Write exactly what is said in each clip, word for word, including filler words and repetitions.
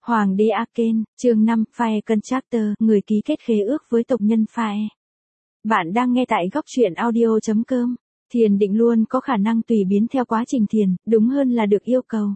Hoàng đế Aken, chương năm, Fire Contractor, người ký kết khế ước với tộc nhân Fire. Bạn đang nghe tại góc truyện audio chấm com. Thiền định luôn có khả năng tùy biến theo quá trình thiền, đúng hơn là được yêu cầu.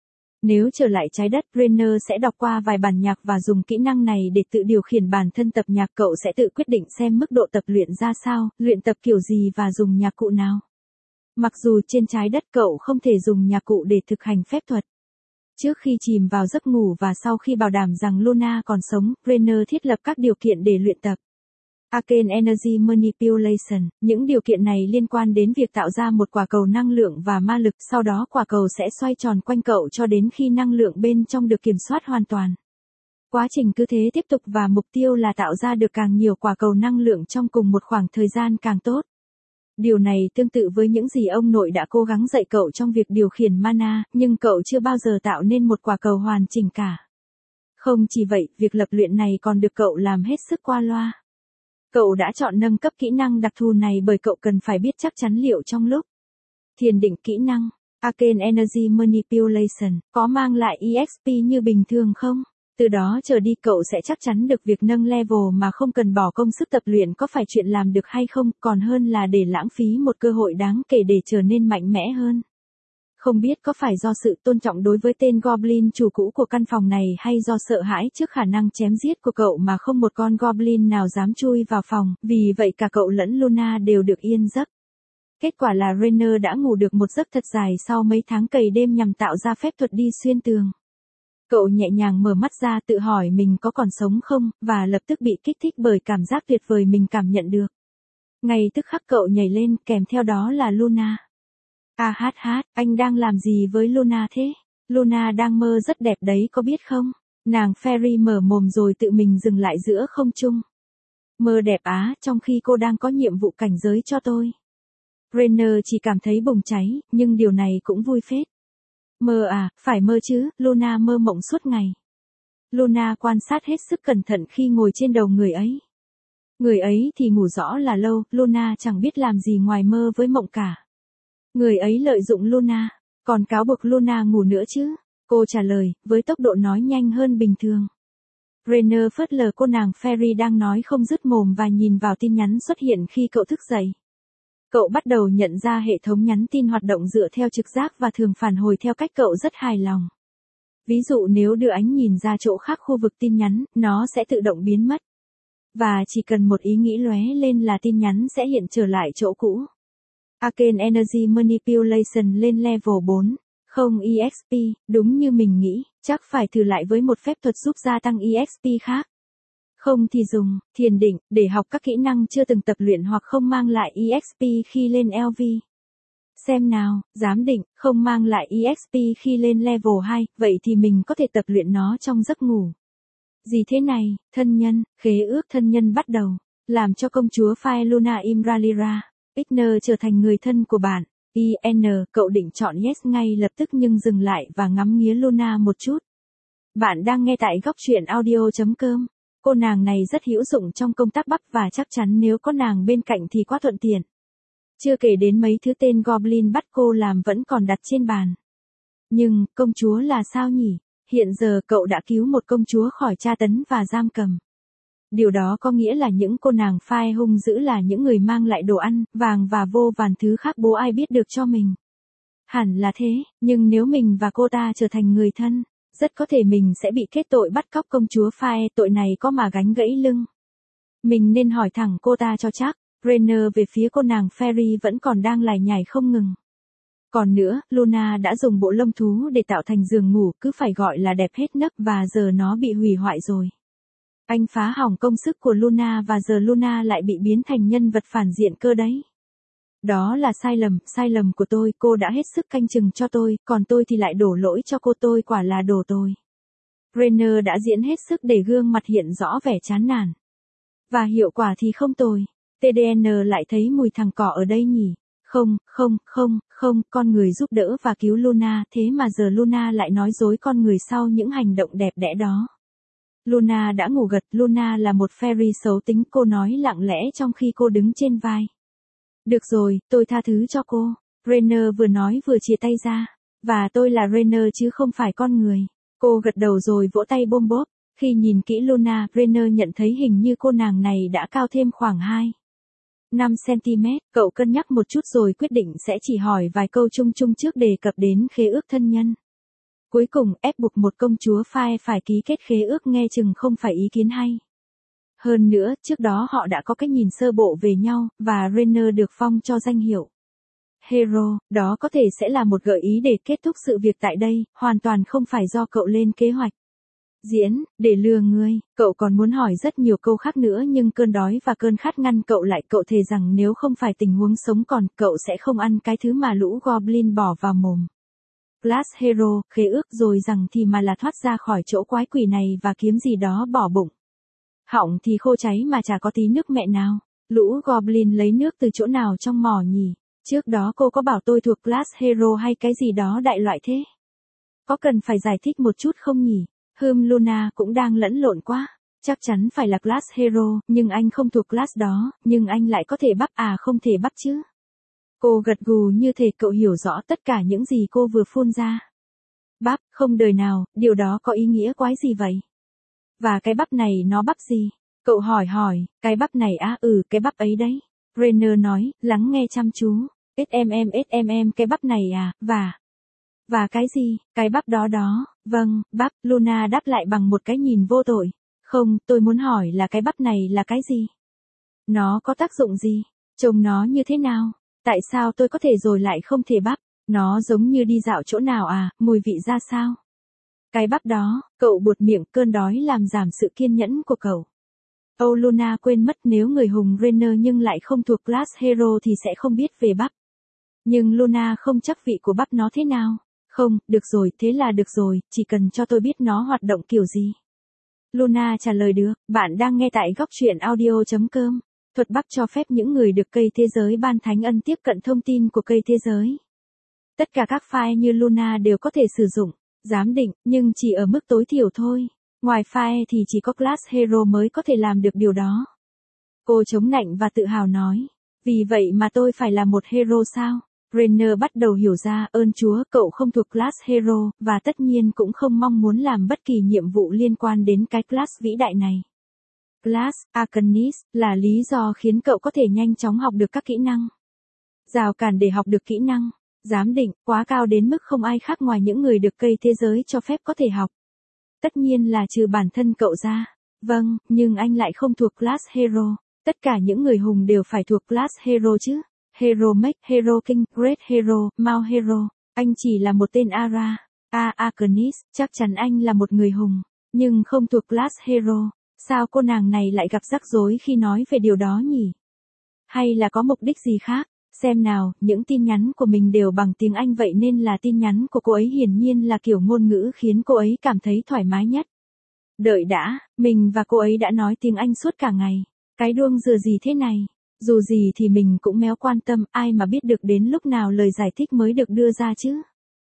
Nếu trở lại trái đất, Rainer sẽ đọc qua vài bản nhạc và dùng kỹ năng này để tự điều khiển bản thân tập nhạc. Cậu sẽ tự quyết định xem mức độ tập luyện ra sao, luyện tập kiểu gì và dùng nhạc cụ nào. Mặc dù trên trái đất cậu không thể dùng nhạc cụ để thực hành phép thuật. Trước khi chìm vào giấc ngủ và sau khi bảo đảm rằng Luna còn sống, Rainer thiết lập các điều kiện để luyện tập. Arcane Energy Manipulation, những điều kiện này liên quan đến việc tạo ra một quả cầu năng lượng và ma lực, sau đó quả cầu sẽ xoay tròn quanh cậu cho đến khi năng lượng bên trong được kiểm soát hoàn toàn. Quá trình cứ thế tiếp tục và mục tiêu là tạo ra được càng nhiều quả cầu năng lượng trong cùng một khoảng thời gian càng tốt. Điều này tương tự với những gì ông nội đã cố gắng dạy cậu trong việc điều khiển mana, nhưng cậu chưa bao giờ tạo nên một quả cầu hoàn chỉnh cả. Không chỉ vậy, việc lập luyện này còn được cậu làm hết sức qua loa. Cậu đã chọn nâng cấp kỹ năng đặc thù này bởi cậu cần phải biết chắc chắn liệu trong lúc thiền định kỹ năng Arcane Energy Manipulation có mang lại e ích pê như bình thường không? Từ đó trở đi cậu sẽ chắc chắn được việc nâng level mà không cần bỏ công sức tập luyện có phải chuyện làm được hay không, còn hơn là để lãng phí một cơ hội đáng kể để trở nên mạnh mẽ hơn. Không biết có phải do sự tôn trọng đối với tên Goblin chủ cũ của căn phòng này hay do sợ hãi trước khả năng chém giết của cậu mà không một con Goblin nào dám chui vào phòng, vì vậy cả cậu lẫn Luna đều được yên giấc. Kết quả là Rainer đã ngủ được một giấc thật dài sau mấy tháng cày đêm nhằm tạo ra phép thuật đi xuyên tường. Cậu nhẹ nhàng mở mắt ra tự hỏi mình có còn sống không, và lập tức bị kích thích bởi cảm giác tuyệt vời mình cảm nhận được. Ngay tức khắc cậu nhảy lên, kèm theo đó là Luna. À hát hát, anh đang làm gì với Luna thế? Luna đang mơ rất đẹp đấy có biết không? Nàng Fairy mở mồm rồi tự mình dừng lại giữa không trung. Mơ đẹp á, trong khi cô đang có nhiệm vụ cảnh giới cho tôi. Rainer chỉ cảm thấy bùng cháy, nhưng điều này cũng vui phết. Mơ à, phải mơ chứ, Luna mơ mộng suốt ngày. Luna quan sát hết sức cẩn thận khi ngồi trên đầu người ấy. Người ấy thì ngủ rõ là lâu, Luna chẳng biết làm gì ngoài mơ với mộng cả. Người ấy lợi dụng Luna, còn cáo buộc Luna ngủ nữa chứ? Cô trả lời, với tốc độ nói nhanh hơn bình thường. Rainer phớt lờ cô nàng Fairy đang nói không dứt mồm và nhìn vào tin nhắn xuất hiện khi cậu thức dậy. Cậu bắt đầu nhận ra hệ thống nhắn tin hoạt động dựa theo trực giác và thường phản hồi theo cách cậu rất hài lòng. Ví dụ nếu đưa ánh nhìn ra chỗ khác khu vực tin nhắn, nó sẽ tự động biến mất. Và chỉ cần một ý nghĩ lóe lên là tin nhắn sẽ hiện trở lại chỗ cũ. Arcane Energy Manipulation lên level bốn. Không e ích pê, đúng như mình nghĩ, chắc phải thử lại với một phép thuật giúp gia tăng e ích pê khác. Không thì dùng thiền định để học các kỹ năng chưa từng tập luyện hoặc không mang lại e ích pê khi lên lv. Xem nào, giám định, không mang lại e ích pê khi lên level hai, vậy thì mình có thể tập luyện nó trong giấc ngủ. Gì thế này, thân nhân, khế ước thân nhân bắt đầu, làm cho công chúa Fire Luna Imralira, Igner trở thành người thân của bạn. i en, cậu định chọn yes ngay lập tức nhưng dừng lại và ngắm nghía Luna một chút. Bạn đang nghe tại góc truyện audio chấm com. Cô nàng này rất hữu dụng trong công tác bắp và chắc chắn nếu có nàng bên cạnh thì quá thuận tiện. Chưa kể đến mấy thứ tên Goblin bắt cô làm vẫn còn đặt trên bàn. Nhưng, công chúa là sao nhỉ? Hiện giờ cậu đã cứu một công chúa khỏi tra tấn và giam cầm. Điều đó có nghĩa là những cô nàng phai hung dữ là những người mang lại đồ ăn, vàng và vô vàn thứ khác bố ai biết được cho mình. Hẳn là thế, nhưng nếu mình và cô ta trở thành người thân, rất có thể mình sẽ bị kết tội bắt cóc công chúa Phai, tội này có mà gánh gãy lưng. Mình nên hỏi thẳng cô ta cho chắc. Rainer về phía cô nàng Fairy vẫn còn đang lải nhải không ngừng. Còn nữa, Luna đã dùng bộ lông thú để tạo thành giường ngủ, cứ phải gọi là đẹp hết nấc và giờ nó bị hủy hoại rồi. Anh phá hỏng công sức của Luna và giờ Luna lại bị biến thành nhân vật phản diện cơ đấy. Đó là sai lầm, sai lầm của tôi, cô đã hết sức canh chừng cho tôi, còn tôi thì lại đổ lỗi cho cô, tôi quả là đồ tồi. Rainer đã diễn hết sức để gương mặt hiện rõ vẻ chán nản. Và hiệu quả thì không tồi. tê đê en lại thấy mùi thằng cỏ ở đây nhỉ? Không, không, không, không, con người giúp đỡ và cứu Luna, thế mà giờ Luna lại nói dối con người sau những hành động đẹp đẽ đó. Luna đã ngủ gật, Luna là một fairy xấu tính, cô nói lặng lẽ trong khi cô đứng trên vai. Được rồi, tôi tha thứ cho cô. Rainer vừa nói vừa chia tay ra. Và tôi là Rainer chứ không phải con người. Cô Cô gật đầu rồi vỗ tay bôm bốp. Khi nhìn kỹ Luna, Rainer nhận thấy hình như cô nàng này đã cao thêm khoảng hai năm xăng-ti-mét, cậu cân nhắc một chút rồi quyết định sẽ chỉ hỏi vài câu chung chung trước đề cập đến khế ước thân nhân. Cuối cùng, ép buộc một công chúa Fae phải ký kết khế ước nghe chừng không phải ý kiến hay. Hơn nữa, trước đó họ đã có cái nhìn sơ bộ về nhau, và Rainer được phong cho danh hiệu Hero, đó có thể sẽ là một gợi ý để kết thúc sự việc tại đây, hoàn toàn không phải do cậu lên kế hoạch. Diễn, để lừa ngươi, cậu còn muốn hỏi rất nhiều câu khác nữa nhưng cơn đói và cơn khát ngăn cậu lại. Cậu thề rằng nếu không phải tình huống sống còn, cậu sẽ không ăn cái thứ mà lũ Goblin bỏ vào mồm. Glass Hero, khế ước rồi rằng thì mà là thoát ra khỏi chỗ quái quỷ này và kiếm gì đó bỏ bụng. Họng thì khô cháy mà chả có tí nước mẹ nào. Lũ Goblin lấy nước từ chỗ nào trong mỏ nhỉ? Trước đó cô có bảo tôi thuộc Glass Hero hay cái gì đó đại loại thế? Có cần phải giải thích một chút không nhỉ? Hừm, Luna cũng đang lẫn lộn quá. Chắc chắn phải là Glass Hero, nhưng anh không thuộc Glass đó, nhưng anh lại có thể bắp à không thể bắp chứ. Cô gật gù như thể cậu hiểu rõ tất cả những gì cô vừa phun ra. Bắp, không đời nào, điều đó có ý nghĩa quái gì vậy? Và cái bắp này nó bắp gì? Cậu hỏi hỏi, cái bắp này á, ừ, cái bắp ấy đấy. Rainer nói, lắng nghe chăm chú. SMM SMM cái bắp này à, và... Và cái gì, cái bắp đó đó, vâng, bắp, Luna đáp lại bằng một cái nhìn vô tội. Không, tôi muốn hỏi là cái bắp này là cái gì? Nó có tác dụng gì? Trông nó như thế nào? Tại sao tôi có thể rồi lại không thể bắp? Nó giống như đi dạo chỗ nào à, mùi vị ra sao? Cái bắp đó, cậu buột miệng, cơn đói làm giảm sự kiên nhẫn của cậu. Âu Luna quên mất nếu người hùng Rainer nhưng lại không thuộc Glass Hero thì sẽ không biết về bắp. Nhưng Luna không chắc vị của bắp nó thế nào. Không, được rồi, thế là được rồi, chỉ cần cho tôi biết nó hoạt động kiểu gì. Luna trả lời được, bạn đang nghe tại góc truyện audio chấm com. Thuật Bắc cho phép những người được cây thế giới ban thánh ân tiếp cận thông tin của cây thế giới. Tất cả các file như Luna đều có thể sử dụng, giám định, nhưng chỉ ở mức tối thiểu thôi. Ngoài file thì chỉ có Glass Hero mới có thể làm được điều đó. Cô chống nạnh và tự hào nói. Vì vậy mà tôi phải là một hero sao? Rainer bắt đầu hiểu ra, ơn Chúa, cậu không thuộc Glass Hero, và tất nhiên cũng không mong muốn làm bất kỳ nhiệm vụ liên quan đến cái class vĩ đại này. Glass Arcanist là lý do khiến cậu có thể nhanh chóng học được các kỹ năng. Rào cản để học được kỹ năng, giám định, quá cao đến mức không ai khác ngoài những người được cây thế giới cho phép có thể học. Tất nhiên là trừ bản thân cậu ra. Vâng, nhưng anh lại không thuộc Glass Hero. Tất cả những người hùng đều phải thuộc Glass Hero chứ. Hero Mech, Hero King, Great Hero, Mount Hero. Anh chỉ là một tên Ara. A Arcanist, chắc chắn anh là một người hùng, nhưng không thuộc Glass Hero. Sao cô nàng này lại gặp rắc rối khi nói về điều đó nhỉ? Hay là có mục đích gì khác? Xem nào, những tin nhắn của mình đều bằng tiếng Anh vậy nên là tin nhắn của cô ấy hiển nhiên là kiểu ngôn ngữ khiến cô ấy cảm thấy thoải mái nhất. Đợi đã, mình và cô ấy đã nói tiếng Anh suốt cả ngày. Cái đuông dừa gì thế này? Dù gì thì mình cũng méo quan tâm, ai mà biết được đến lúc nào lời giải thích mới được đưa ra chứ.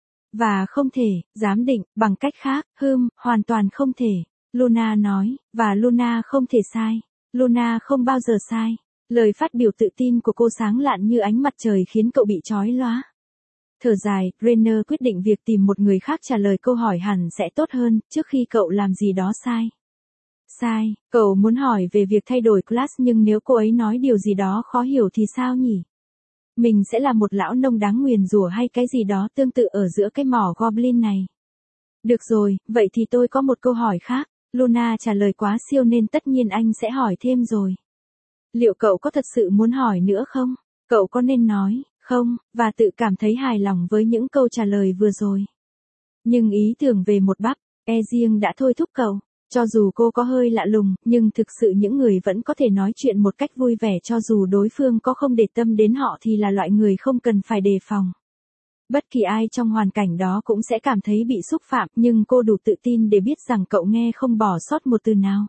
Và không thể, giám định, bằng cách khác, hừm, hoàn toàn không thể. Luna nói, và Luna không thể sai. Luna không bao giờ sai. Lời phát biểu tự tin của cô sáng lạn như ánh mặt trời khiến cậu bị chói lóa. Thở dài, Rainer quyết định việc tìm một người khác trả lời câu hỏi hẳn sẽ tốt hơn, trước khi cậu làm gì đó sai. Sai, cậu muốn hỏi về việc thay đổi class nhưng nếu cô ấy nói điều gì đó khó hiểu thì sao nhỉ? Mình sẽ là một lão nông đáng nguyền rủa hay cái gì đó tương tự ở giữa cái mỏ Goblin này. Được rồi, vậy thì tôi có một câu hỏi khác. Luna trả lời quá siêu nên tất nhiên anh sẽ hỏi thêm rồi. Liệu cậu có thật sự muốn hỏi nữa không? Cậu có nên nói, không, và tự cảm thấy hài lòng với những câu trả lời vừa rồi. Nhưng ý tưởng về một bắp, e riêng đã thôi thúc cậu. Cho dù cô có hơi lạ lùng, nhưng thực sự những người vẫn có thể nói chuyện một cách vui vẻ cho dù đối phương có không để tâm đến họ thì là loại người không cần phải đề phòng. Bất kỳ ai trong hoàn cảnh đó cũng sẽ cảm thấy bị xúc phạm, nhưng cô đủ tự tin để biết rằng cậu nghe không bỏ sót một từ nào.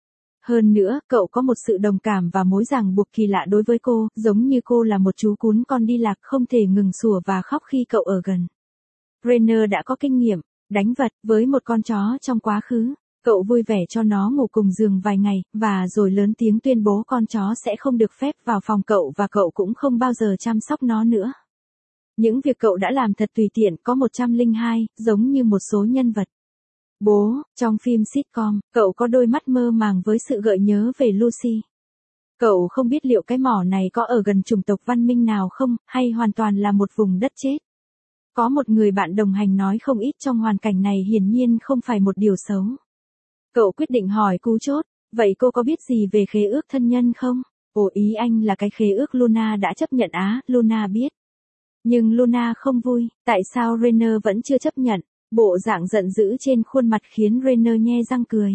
Hơn nữa, cậu có một sự đồng cảm và mối ràng buộc kỳ lạ đối với cô, giống như cô là một chú cún con đi lạc không thể ngừng sủa và khóc khi cậu ở gần. Rainer đã có kinh nghiệm đánh vật với một con chó trong quá khứ. Cậu vui vẻ cho nó ngủ cùng giường vài ngày, và rồi lớn tiếng tuyên bố con chó sẽ không được phép vào phòng cậu và cậu cũng không bao giờ chăm sóc nó nữa. Những việc cậu đã làm thật tùy tiện, có một trăm lẻ hai, giống như một số nhân vật. Bố, trong phim sitcom, cậu có đôi mắt mơ màng với sự gợi nhớ về Lucy. Cậu không biết liệu cái mỏ này có ở gần chủng tộc văn minh nào không, hay hoàn toàn là một vùng đất chết. Có một người bạn đồng hành nói không ít trong hoàn cảnh này hiển nhiên không phải một điều xấu. Cậu quyết định hỏi cú chốt, vậy cô có biết gì về khế ước thân nhân không? Ồ, ý anh là cái khế ước Luna đã chấp nhận á, Luna biết. Nhưng Luna không vui, tại sao Rainer vẫn chưa chấp nhận? Bộ dạng giận dữ trên khuôn mặt khiến Rainer nhe răng cười.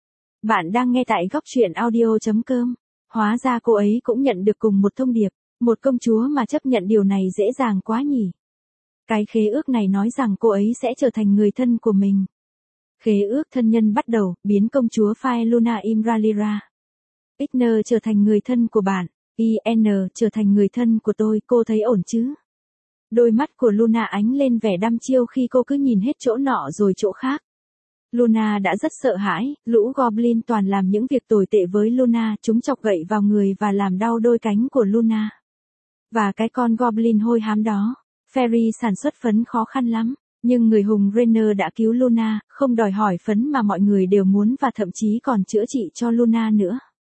Bạn đang nghe tại góc truyện audio chấm com. Hóa ra cô ấy cũng nhận được cùng một thông điệp, một công chúa mà chấp nhận điều này dễ dàng quá nhỉ. Cái khế ước này nói rằng cô ấy sẽ trở thành người thân của mình. Khế ước thân nhân bắt đầu, biến công chúa Fae Luna Imralira. Igner trở thành người thân của bạn, i en trở thành người thân của tôi, cô thấy ổn chứ? Đôi mắt của Luna ánh lên vẻ đăm chiêu khi cô cứ nhìn hết chỗ nọ rồi chỗ khác. Luna đã rất sợ hãi, lũ Goblin toàn làm những việc tồi tệ với Luna, chúng chọc gậy vào người và làm đau đôi cánh của Luna. Và cái con Goblin hôi hám đó, Fairy sản xuất phấn khó khăn lắm, nhưng người hùng Rainer đã cứu Luna, không đòi hỏi phấn mà mọi người đều muốn và thậm chí còn chữa trị cho Luna nữa.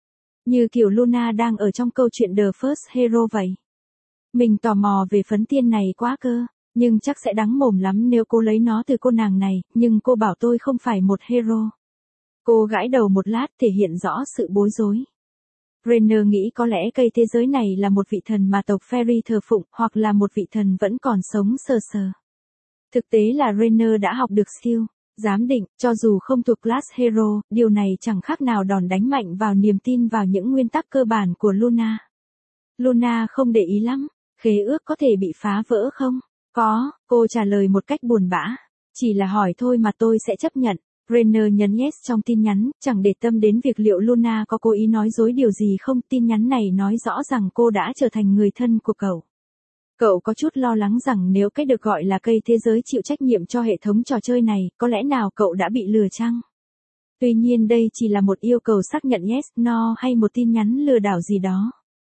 Như kiểu Luna đang ở trong câu chuyện The First Hero vậy. Mình tò mò về phấn tiên này quá cơ, nhưng chắc sẽ đắng mồm lắm nếu cô lấy nó từ cô nàng này, nhưng cô bảo tôi không phải một hero. Cô gãi đầu một lát thể hiện rõ sự bối rối. Rainer nghĩ có lẽ cây thế giới này là một vị thần mà tộc Fairy thờ phụng, hoặc là một vị thần vẫn còn sống sờ sờ. Thực tế là Rainer đã học được skill, giám định, cho dù không thuộc class hero, điều này chẳng khác nào đòn đánh mạnh vào niềm tin vào những nguyên tắc cơ bản của Luna. Luna không để ý lắm, khế ước có thể bị phá vỡ không? Có, cô trả lời một cách buồn bã. Chỉ là hỏi thôi mà tôi sẽ chấp nhận. Rainer nhấn yes trong tin nhắn, chẳng để tâm đến việc liệu Luna có cố ý nói dối điều gì không. Tin nhắn này nói rõ rằng cô đã trở thành người thân của cậu. Cậu có chút lo lắng rằng nếu cái được gọi là cây thế giới chịu trách nhiệm cho hệ thống trò chơi này, có lẽ nào cậu đã bị lừa chăng? Tuy nhiên đây chỉ là một yêu cầu xác nhận yes, no hay một tin nhắn lừa đảo gì đó.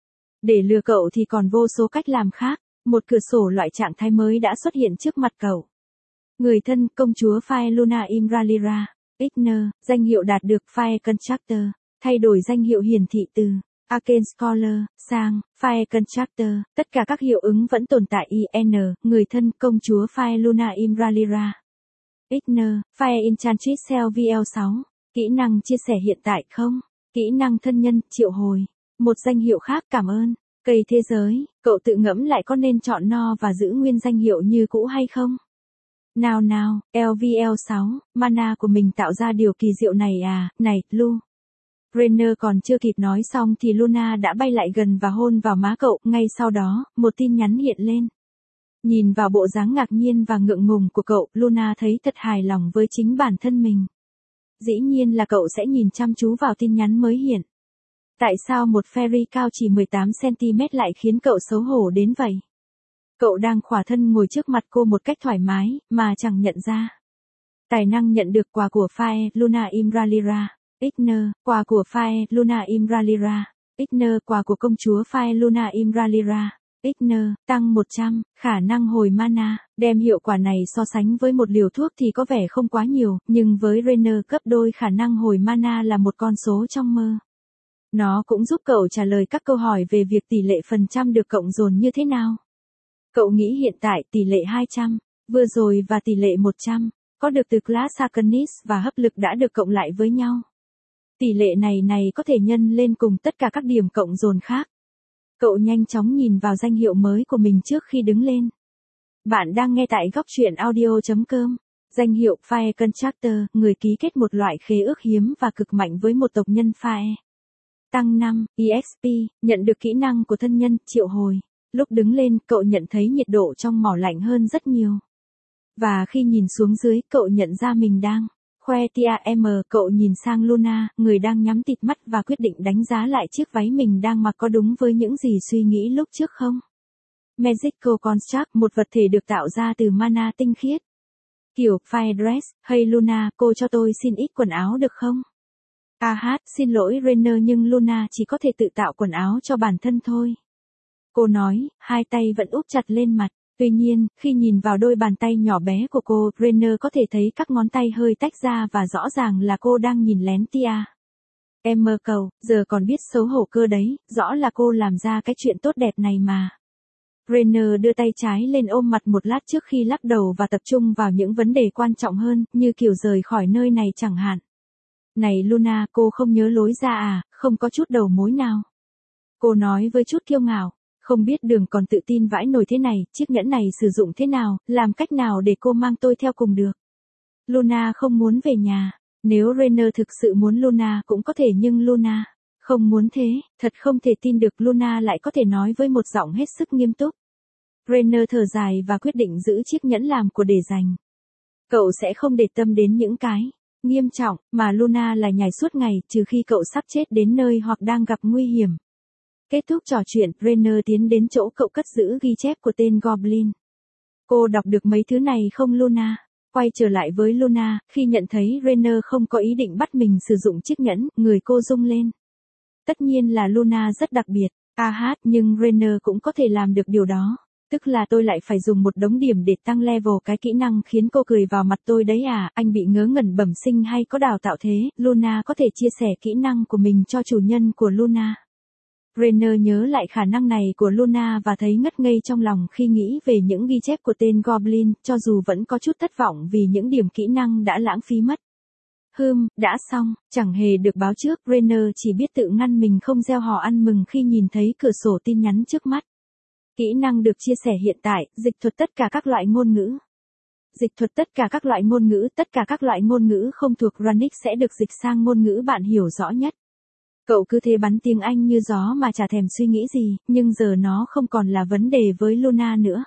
Để lừa cậu thì còn vô số cách làm khác. Một cửa sổ loại trạng thái mới đã xuất hiện trước mặt cậu. Người thân, công chúa Fae Luna Imralira. Igner, danh hiệu đạt được Fae Constructor. Thay đổi danh hiệu hiển thị từ Arcane Scholar sang Fae Constructor. Tất cả các hiệu ứng vẫn tồn tại i en, người thân, công chúa Fae Luna Imralira. Igner, Fae Enchantress Cell vê lờ sáu. Kỹ năng chia sẻ hiện tại không? Kỹ năng thân nhân, triệu hồi. Một danh hiệu khác, cảm ơn. Cây thế giới, cậu tự ngẫm lại có nên chọn no và giữ nguyên danh hiệu như cũ hay không? Nào nào, lờ vê lờ sáu, mana của mình tạo ra điều kỳ diệu này à, này, Lu. Rainer còn chưa kịp nói xong thì Luna đã bay lại gần và hôn vào má cậu, ngay sau đó, một tin nhắn hiện lên. Nhìn vào bộ dáng ngạc nhiên và ngượng ngùng của cậu, Luna thấy thật hài lòng với chính bản thân mình. Dĩ nhiên là cậu sẽ nhìn chăm chú vào tin nhắn mới hiện. Tại sao một Fairy cao chỉ mười tám xăng ti mét lại khiến cậu xấu hổ đến vậy? Cậu đang khỏa thân ngồi trước mặt cô một cách thoải mái, mà chẳng nhận ra. Tài năng nhận được quà của Fae Luna Imralira. Igner, quà của Fae Luna Imralira. Igner, quà của công chúa Fae Luna Imralira. Igner, tăng một trăm, khả năng hồi mana. Đem hiệu quả này so sánh với một liều thuốc thì có vẻ không quá nhiều, nhưng với Rainer gấp đôi khả năng hồi mana là một con số trong mơ. Nó cũng giúp cậu trả lời các câu hỏi về việc tỷ lệ phần trăm được cộng dồn như thế nào. Cậu nghĩ hiện tại tỷ lệ hai trăm, vừa rồi và tỷ lệ một trăm, có được từ class Arcanist và hấp lực đã được cộng lại với nhau. Tỷ lệ này này có thể nhân lên cùng tất cả các điểm cộng dồn khác. Cậu nhanh chóng nhìn vào danh hiệu mới của mình trước khi đứng lên. Bạn đang nghe tại góc truyện audio chấm com. Danh hiệu Fae Constructor, người ký kết một loại khế ước hiếm và cực mạnh với một tộc nhân Fae. Tăng năm, e ích pê, nhận được kỹ năng của thân nhân, triệu hồi. Lúc đứng lên, cậu nhận thấy nhiệt độ trong mỏ lạnh hơn rất nhiều. Và khi nhìn xuống dưới, cậu nhận ra mình đang khoe tia em, cậu nhìn sang Luna, người đang nhắm tịt mắt và quyết định đánh giá lại chiếc váy mình đang mặc có đúng với những gì suy nghĩ lúc trước không. Magical Construct, một vật thể được tạo ra từ mana tinh khiết. Kiểu Fire Dress, hey Luna, cô cho tôi xin ít quần áo được không? À hát, xin lỗi Rainer nhưng Luna chỉ có thể tự tạo quần áo cho bản thân thôi. Cô nói, hai tay vẫn úp chặt lên mặt. Tuy nhiên, khi nhìn vào đôi bàn tay nhỏ bé của cô, Rainer có thể thấy các ngón tay hơi tách ra và rõ ràng là cô đang nhìn lén Tia. Em mơ cậu, giờ còn biết xấu hổ cơ đấy, rõ là cô làm ra cái chuyện tốt đẹp này mà. Rainer đưa tay trái lên ôm mặt một lát trước khi lắc đầu và tập trung vào những vấn đề quan trọng hơn, như kiểu rời khỏi nơi này chẳng hạn. Này Luna, cô không nhớ lối ra à, không có chút đầu mối nào. Cô nói với chút kiêu ngạo, không biết đường còn tự tin vãi nổi thế này, chiếc nhẫn này sử dụng thế nào, làm cách nào để cô mang tôi theo cùng được. Luna không muốn về nhà, nếu Rainer thực sự muốn Luna cũng có thể nhưng Luna không muốn thế, thật không thể tin được Luna lại có thể nói với một giọng hết sức nghiêm túc. Rainer thở dài và quyết định giữ chiếc nhẫn làm của để dành. Cậu sẽ không để tâm đến những cái nghiêm trọng mà Luna lại nhảy suốt ngày trừ khi cậu sắp chết đến nơi hoặc đang gặp nguy hiểm. Kết thúc trò chuyện, Rainer tiến đến chỗ cậu cất giữ ghi chép của tên Goblin. Cô đọc được mấy thứ này không Luna? Quay trở lại với Luna, khi nhận thấy Rainer không có ý định bắt mình sử dụng chiếc nhẫn, người cô rung lên. Tất nhiên là Luna rất đặc biệt, à hát, nhưng Rainer cũng có thể làm được điều đó. Tức là tôi lại phải dùng một đống điểm để tăng level cái kỹ năng khiến cô cười vào mặt tôi đấy à, anh bị ngớ ngẩn bẩm sinh hay có đào tạo thế, Luna có thể chia sẻ kỹ năng của mình cho chủ nhân của Luna. Rainer nhớ lại khả năng này của Luna và thấy ngất ngây trong lòng khi nghĩ về những ghi chép của tên Goblin, cho dù vẫn có chút thất vọng vì những điểm kỹ năng đã lãng phí mất. Hừm, đã xong, chẳng hề được báo trước, Rainer chỉ biết tự ngăn mình không reo hò ăn mừng khi nhìn thấy cửa sổ tin nhắn trước mắt. Kỹ năng được chia sẻ hiện tại, dịch thuật tất cả các loại ngôn ngữ. Dịch thuật tất cả các loại ngôn ngữ, tất cả các loại ngôn ngữ không thuộc Runic sẽ được dịch sang ngôn ngữ bạn hiểu rõ nhất. Cậu cứ thế bắn tiếng Anh như gió mà chả thèm suy nghĩ gì, nhưng giờ nó không còn là vấn đề với Luna nữa.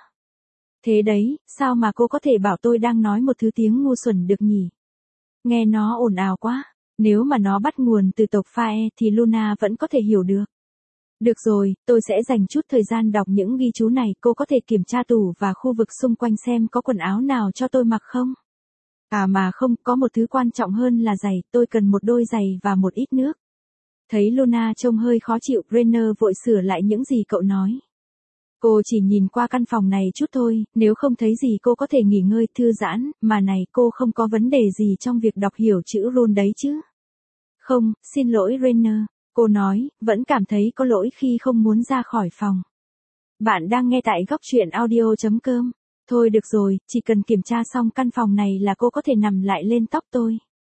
Thế đấy, sao mà cô có thể bảo tôi đang nói một thứ tiếng ngu xuẩn được nhỉ? Nghe nó ồn ào quá, nếu mà nó bắt nguồn từ tộc Fae thì Luna vẫn có thể hiểu được. Được rồi, tôi sẽ dành chút thời gian đọc những ghi chú này, cô có thể kiểm tra tủ và khu vực xung quanh xem có quần áo nào cho tôi mặc không? À mà không, có một thứ quan trọng hơn là giày, tôi cần một đôi giày và một ít nước. Thấy Luna trông hơi khó chịu, Rainer vội sửa lại những gì cậu nói. Cô chỉ nhìn qua căn phòng này chút thôi, nếu không thấy gì cô có thể nghỉ ngơi, thư giãn, mà này cô không có vấn đề gì trong việc đọc hiểu chữ rune đấy chứ? Không, xin lỗi Rainer, cô nói, vẫn cảm thấy có lỗi khi không muốn ra khỏi phòng. Bạn đang nghe tại góc truyện audio chấm com. Thôi được rồi, chỉ cần kiểm tra xong căn phòng này là cô có thể nằm lại lên tóc tôi.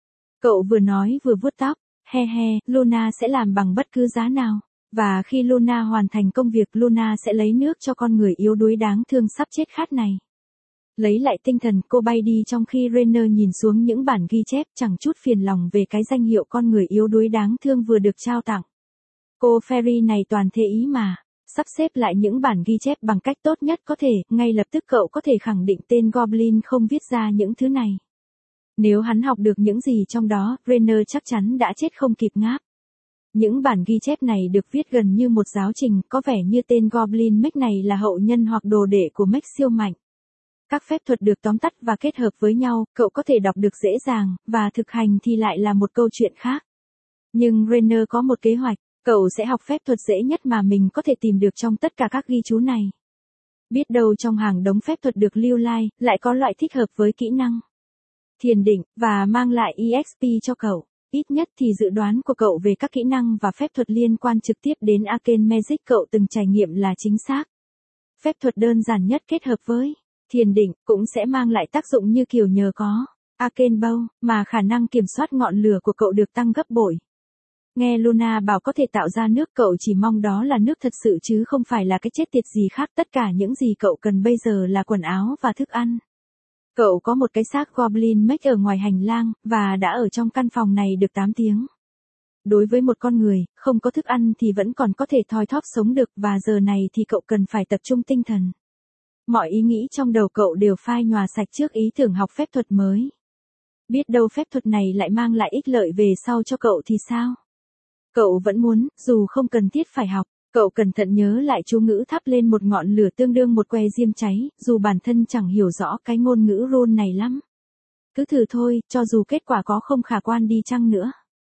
Cậu vừa nói vừa vuốt tóc. He he, Luna sẽ làm bằng bất cứ giá nào. Và khi Luna hoàn thành công việc, Luna sẽ lấy nước cho con người yếu đuối đáng thương sắp chết khát này. Lấy lại tinh thần, cô bay đi trong khi Rainer nhìn xuống những bản ghi chép, chẳng chút phiền lòng về cái danh hiệu con người yếu đuối đáng thương vừa được trao tặng. Cô Fairy này toàn thế ý mà. Sắp xếp lại những bản ghi chép bằng cách tốt nhất có thể, ngay lập tức cậu có thể khẳng định tên Goblin không viết ra những thứ này. Nếu hắn học được những gì trong đó, Rainer chắc chắn đã chết không kịp ngáp. Những bản ghi chép này được viết gần như một giáo trình, có vẻ như tên Goblin Mech này là hậu nhân hoặc đồ đệ của Mech siêu mạnh. Các phép thuật được tóm tắt và kết hợp với nhau, cậu có thể đọc được dễ dàng, và thực hành thì lại là một câu chuyện khác. Nhưng Rainer có một kế hoạch, cậu sẽ học phép thuật dễ nhất mà mình có thể tìm được trong tất cả các ghi chú này. Biết đâu trong hàng đống phép thuật được lưu lai, lại có loại thích hợp với kỹ năng thiền định, và mang lại e ích pê cho cậu. Ít nhất thì dự đoán của cậu về các kỹ năng và phép thuật liên quan trực tiếp đến Arcane Magic cậu từng trải nghiệm là chính xác. Phép thuật đơn giản nhất kết hợp với thiền định cũng sẽ mang lại tác dụng như kiểu nhờ có Arcane Bow, mà khả năng kiểm soát ngọn lửa của cậu được tăng gấp bội. Nghe Luna bảo có thể tạo ra nước, cậu chỉ mong đó là nước thật sự chứ không phải là cái chết tiệt gì khác. Tất cả những gì cậu cần bây giờ là quần áo và thức ăn. Cậu có một cái xác Goblin Mech ở ngoài hành lang, và đã ở trong căn phòng này được tám tiếng. Đối với một con người, không có thức ăn thì vẫn còn có thể thoi thóp sống được, và giờ này thì cậu cần phải tập trung tinh thần. Mọi ý nghĩ trong đầu cậu đều phai nhòa sạch trước ý tưởng học phép thuật mới. Biết đâu phép thuật này lại mang lại ích lợi về sau cho cậu thì sao? Cậu vẫn muốn, dù không cần thiết phải học. Cậu cẩn thận nhớ lại chú ngữ thắp lên một ngọn lửa tương đương một que diêm cháy, dù bản thân chẳng hiểu rõ cái ngôn ngữ rune này lắm. Cứ thử thôi, cho dù kết quả có không khả quan đi chăng nữa.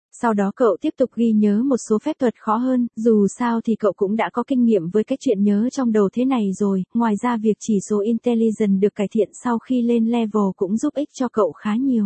Sau đó cậu tiếp tục ghi nhớ một số phép thuật khó hơn, dù sao thì cậu cũng đã có kinh nghiệm với cái chuyện nhớ trong đầu thế này rồi, ngoài ra việc chỉ số Intelligence được cải thiện sau khi lên level cũng giúp ích cho cậu khá nhiều.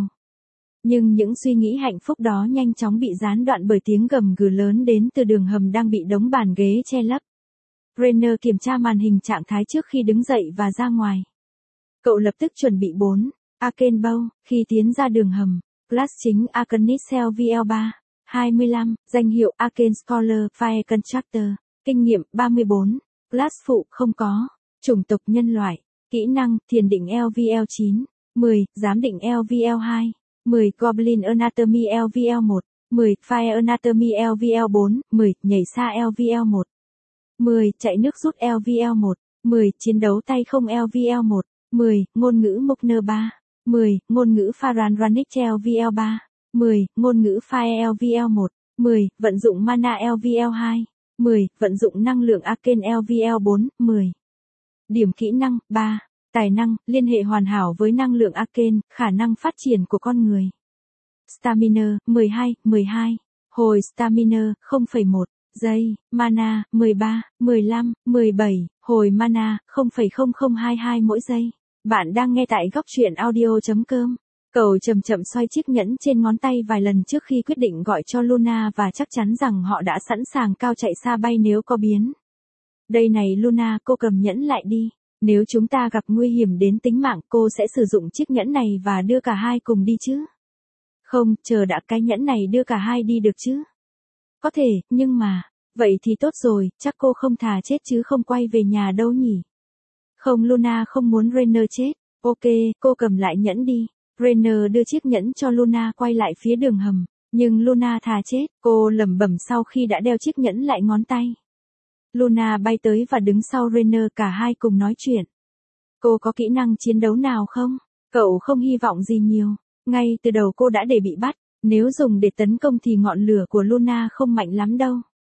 Nhưng những suy nghĩ hạnh phúc đó nhanh chóng bị gián đoạn bởi tiếng gầm gừ lớn đến từ đường hầm đang bị đống bàn ghế che lấp. Rainer kiểm tra màn hình trạng thái trước khi đứng dậy và ra ngoài. Cậu lập tức chuẩn bị bốn. Arcane Bow, khi tiến ra đường hầm. Class chính Arcanist L V L ba. hai mươi lăm, danh hiệu Arcane Scholar Fire Constructor, kinh nghiệm ba mươi bốn, class phụ không có, chủng tộc nhân loại, kỹ năng thiền định L V L chín, mười, giám định L V L hai, mười, Goblin Anatomy L V L một, mười, Fire Anatomy L V L bốn, mười, nhảy xa L V L một, mười, chạy nước rút L V L một, mười, chiến đấu tay không L V L một, mười, ngôn ngữ Mukner ba, mười, ngôn ngữ Faran Ranich L V L ba. mười, ngôn ngữ Fire L V L một, mười, vận dụng mana L V L hai, mười, vận dụng năng lượng Arcane L V L bốn, mười. Điểm kỹ năng, ba, tài năng, liên hệ hoàn hảo với năng lượng Arcane, khả năng phát triển của con người. Stamina, mười hai, mười hai, hồi Stamina, không phẩy một giây, mana, mười ba, mười lăm, mười bảy, hồi mana, không phẩy không không hai hai mỗi giây. Bạn đang nghe tại góc truyện audio chấm com. Cậu chậm chậm xoay chiếc nhẫn trên ngón tay vài lần trước khi quyết định gọi cho Luna và chắc chắn rằng họ đã sẵn sàng cao chạy xa bay nếu có biến. Đây này Luna, cô cầm nhẫn lại đi. Nếu chúng ta gặp nguy hiểm đến tính mạng, cô sẽ sử dụng chiếc nhẫn này và đưa cả hai cùng đi chứ? Không, chờ đã, cái nhẫn này đưa cả hai đi được chứ? Có thể, nhưng mà, vậy thì tốt rồi, chắc cô không thà chết chứ không quay về nhà đâu nhỉ? Không, Luna không muốn Rainer chết. Ok, cô cầm lại nhẫn đi. Rainer đưa chiếc nhẫn cho Luna quay lại phía đường hầm, nhưng Luna thà chết, cô lẩm bẩm sau khi đã đeo chiếc nhẫn lại ngón tay. Luna bay tới và đứng sau Rainer, cả hai cùng nói chuyện. Cô có kỹ năng chiến đấu nào không? Cậu không hy vọng gì nhiều. Ngay từ đầu cô đã để bị bắt, nếu dùng để tấn công thì ngọn lửa của Luna không mạnh lắm đâu.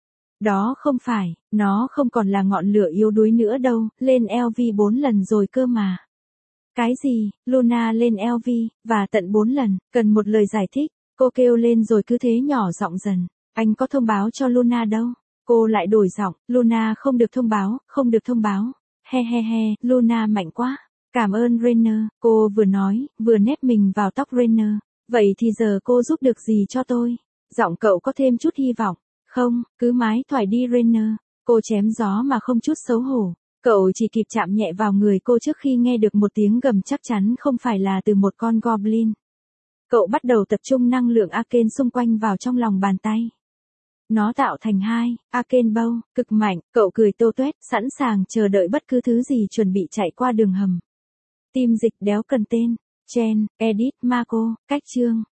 Đó không phải, nó không còn là ngọn lửa yếu đuối nữa đâu, lên L V bốn lần rồi cơ mà. Cái gì, Luna lên L V, và tận bốn lần, cần một lời giải thích, cô kêu lên rồi cứ thế nhỏ giọng dần. Anh có thông báo cho Luna đâu? Cô lại đổi giọng, Luna không được thông báo, không được thông báo. He he he, Luna mạnh quá. Cảm ơn Rainer, cô vừa nói, vừa nép mình vào tóc Rainer. Vậy thì giờ cô giúp được gì cho tôi? Giọng cậu có thêm chút hy vọng. Không, cứ mái thoại đi Rainer. Cô chém gió mà không chút xấu hổ. Cậu chỉ kịp chạm nhẹ vào người cô trước khi nghe được một tiếng gầm chắc chắn không phải là từ một con goblin. Cậu bắt đầu tập trung năng lượng Arcane xung quanh vào trong lòng bàn tay. Nó tạo thành hai, Arcane Bow, cực mạnh, cậu cười tô tuét, sẵn sàng chờ đợi bất cứ thứ gì chuẩn bị chạy qua đường hầm. Team dịch đéo cần tên, Chen, Edit, Marco, cách chương.